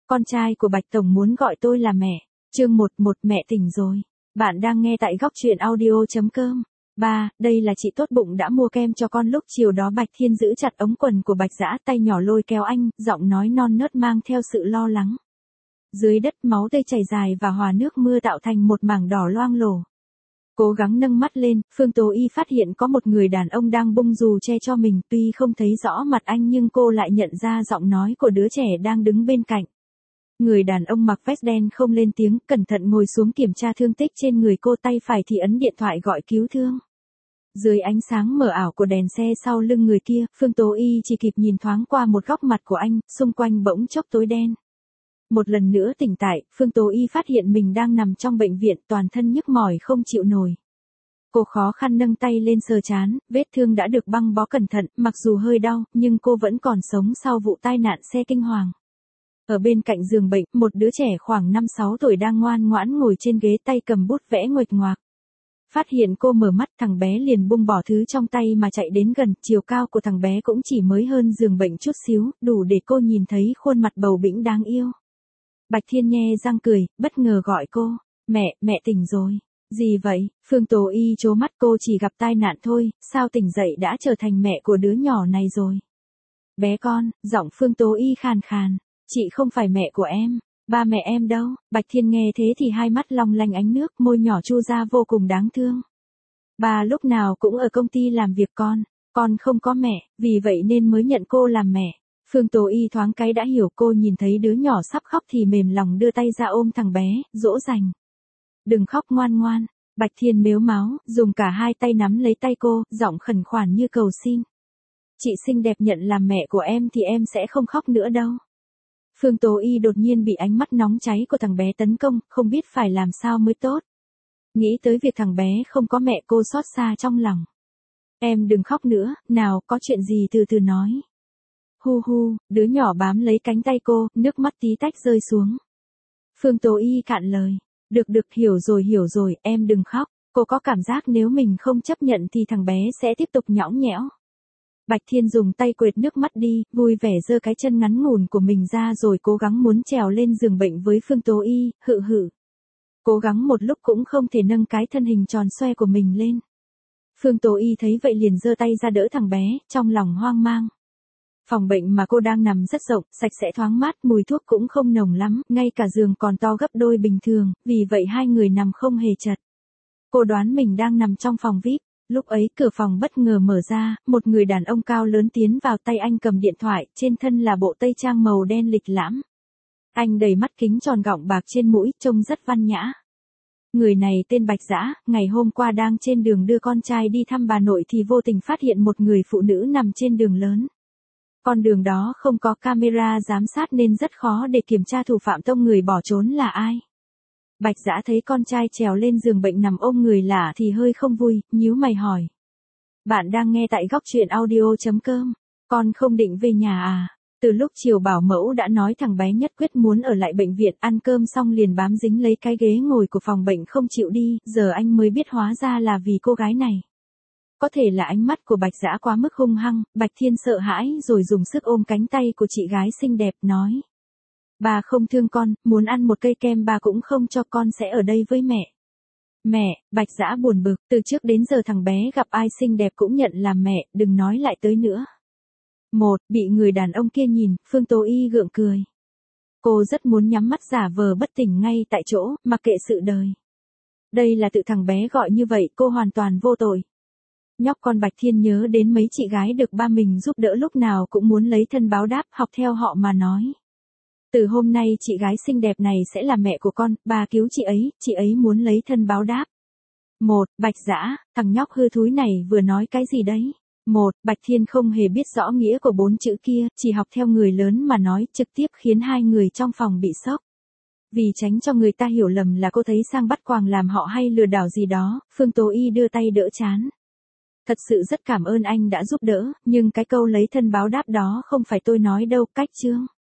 con trai của Bạch Tổng muốn gọi tôi là mẹ. Chương 11 mẹ tỉnh rồi. Bạn đang nghe tại góc truyện audio.com. 3. Đây là chị tốt bụng đã mua kem cho con. Lúc chiều đó Bạch Thiên giữ chặt ống quần của Bạch Dã, tay nhỏ lôi kéo anh, giọng nói non nớt mang theo sự lo lắng. Dưới đất máu tươi chảy dài và hòa nước mưa tạo thành một mảng đỏ loang lổ. Cố gắng nâng mắt lên, Phương Tố Y phát hiện có một người đàn ông đang bung dù che cho mình, tuy không thấy rõ mặt anh nhưng cô lại nhận ra giọng nói của đứa trẻ đang đứng bên cạnh. Người đàn ông mặc vest đen không lên tiếng, cẩn thận ngồi xuống kiểm tra thương tích trên người cô, tay phải thì ấn điện thoại gọi cứu thương. Dưới ánh sáng mờ ảo của đèn xe sau lưng người kia, Phương Tố Y chỉ kịp nhìn thoáng qua một góc mặt của anh, xung quanh bỗng chốc tối đen. Một lần nữa tỉnh tại, Phương Tố Y phát hiện mình đang nằm trong bệnh viện, toàn thân nhức mỏi không chịu nổi. Cô khó khăn nâng tay lên sờ trán, vết thương đã được băng bó cẩn thận, mặc dù hơi đau, nhưng cô vẫn còn sống sau vụ tai nạn xe kinh hoàng. Ở bên cạnh giường bệnh, một đứa trẻ khoảng 5-6 tuổi đang ngoan ngoãn ngồi trên ghế, tay cầm bút vẽ nguệch ngoạc. Phát hiện cô mở mắt, thằng bé liền buông bỏ thứ trong tay mà chạy đến gần, chiều cao của thằng bé cũng chỉ mới hơn giường bệnh chút xíu, đủ để cô nhìn thấy khuôn mặt bầu bĩnh đáng yêu. Bạch Thiên nhe răng cười, bất ngờ gọi cô, mẹ tỉnh rồi. Gì vậy? Phương Tố Y trố mắt, cô chỉ gặp tai nạn thôi, sao tỉnh dậy đã trở thành mẹ của đứa nhỏ này rồi? Bé con, giọng Phương Tố Y khàn khàn, chị không phải mẹ của em, ba mẹ em đâu? Bạch Thiên nghe thế thì hai mắt long lanh ánh nước, môi nhỏ chu ra vô cùng đáng thương. Ba lúc nào cũng ở công ty làm việc con không có mẹ, vì vậy nên mới nhận cô làm mẹ. Phương Tố Y thoáng cái đã hiểu, cô nhìn thấy đứa nhỏ sắp khóc thì mềm lòng đưa tay ra ôm thằng bé, dỗ dành. Đừng khóc ngoan ngoan. Bạch Thiên mếu máo, dùng cả hai tay nắm lấy tay cô, giọng khẩn khoản như cầu xin. Chị xinh đẹp nhận làm mẹ của em thì em sẽ không khóc nữa đâu. Phương Tố Y đột nhiên bị ánh mắt nóng cháy của thằng bé tấn công, không biết phải làm sao mới tốt. Nghĩ tới việc thằng bé không có mẹ, cô xót xa trong lòng. Em đừng khóc nữa, nào, có chuyện gì từ từ nói. Hu hu, đứa nhỏ bám lấy cánh tay cô, nước mắt tí tách rơi xuống. Phương Tố Y cạn lời. Được, hiểu rồi, em đừng khóc. Cô có cảm giác nếu mình không chấp nhận thì thằng bé sẽ tiếp tục nhõng nhẽo. Bạch Thiên dùng tay quệt nước mắt đi, vui vẻ giơ cái chân ngắn ngủn của mình ra rồi cố gắng muốn trèo lên giường bệnh với Phương Tố Y, hự. Cố gắng một lúc cũng không thể nâng cái thân hình tròn xoe của mình lên. Phương Tố Y thấy vậy liền giơ tay ra đỡ thằng bé, trong lòng hoang mang. Phòng bệnh mà cô đang nằm rất rộng, sạch sẽ thoáng mát, mùi thuốc cũng không nồng lắm, ngay cả giường còn to gấp đôi bình thường, vì vậy hai người nằm không hề chật. Cô đoán mình đang nằm trong phòng VIP. Lúc ấy cửa phòng bất ngờ mở ra, một người đàn ông cao lớn tiến vào, tay anh cầm điện thoại, trên thân là bộ tây trang màu đen lịch lãm. Anh đầy mắt kính tròn gọng bạc trên mũi, trông rất văn nhã. Người này tên Bạch Dã, ngày hôm qua đang trên đường đưa con trai đi thăm bà nội thì vô tình phát hiện một người phụ nữ nằm trên đường lớn. Con đường đó không có camera giám sát nên rất khó để kiểm tra thủ phạm tông người bỏ trốn là ai. Bạch Dã thấy con trai trèo lên giường bệnh nằm ôm người lạ thì hơi không vui, nhíu mày hỏi. Bạn đang nghe tại góc truyện audio.com. Con không định về nhà à? Từ lúc chiều bảo mẫu đã nói thằng bé nhất quyết muốn ở lại bệnh viện, ăn cơm xong liền bám dính lấy cái ghế ngồi của phòng bệnh không chịu đi, giờ anh mới biết hóa ra là vì cô gái này. Có thể là ánh mắt của Bạch Dã quá mức hung hăng, Bạch Thiên sợ hãi rồi dùng sức ôm cánh tay của chị gái xinh đẹp, nói. Bà không thương con, muốn ăn một cây kem bà cũng không cho, con sẽ ở đây với mẹ. Mẹ, Bạch Dã buồn bực, từ trước đến giờ thằng bé gặp ai xinh đẹp cũng nhận làm mẹ, đừng nói lại tới nữa. Bị người đàn ông kia nhìn, Phương Tố Y gượng cười. Cô rất muốn nhắm mắt giả vờ bất tỉnh ngay tại chỗ, mặc kệ sự đời. Đây là tự thằng bé gọi như vậy, cô hoàn toàn vô tội. Nhóc con Bạch Thiên nhớ đến mấy chị gái được ba mình giúp đỡ lúc nào cũng muốn lấy thân báo đáp, học theo họ mà nói. Từ hôm nay chị gái xinh đẹp này sẽ là mẹ của con, bà cứu chị ấy muốn lấy thân báo đáp. Bạch Dã, thằng nhóc hư thúi này vừa nói cái gì đấy? Bạch Thiên không hề biết rõ nghĩa của 4 chữ kia, chỉ học theo người lớn mà nói, trực tiếp khiến hai người trong phòng bị sốc. Vì tránh cho người ta hiểu lầm là cô thấy sang bắt quàng làm họ hay lừa đảo gì đó, Phương Tố Y đưa tay đỡ trán. Thật sự rất cảm ơn anh đã giúp đỡ, nhưng cái câu lấy thân báo đáp đó không phải tôi nói đâu, cách chương.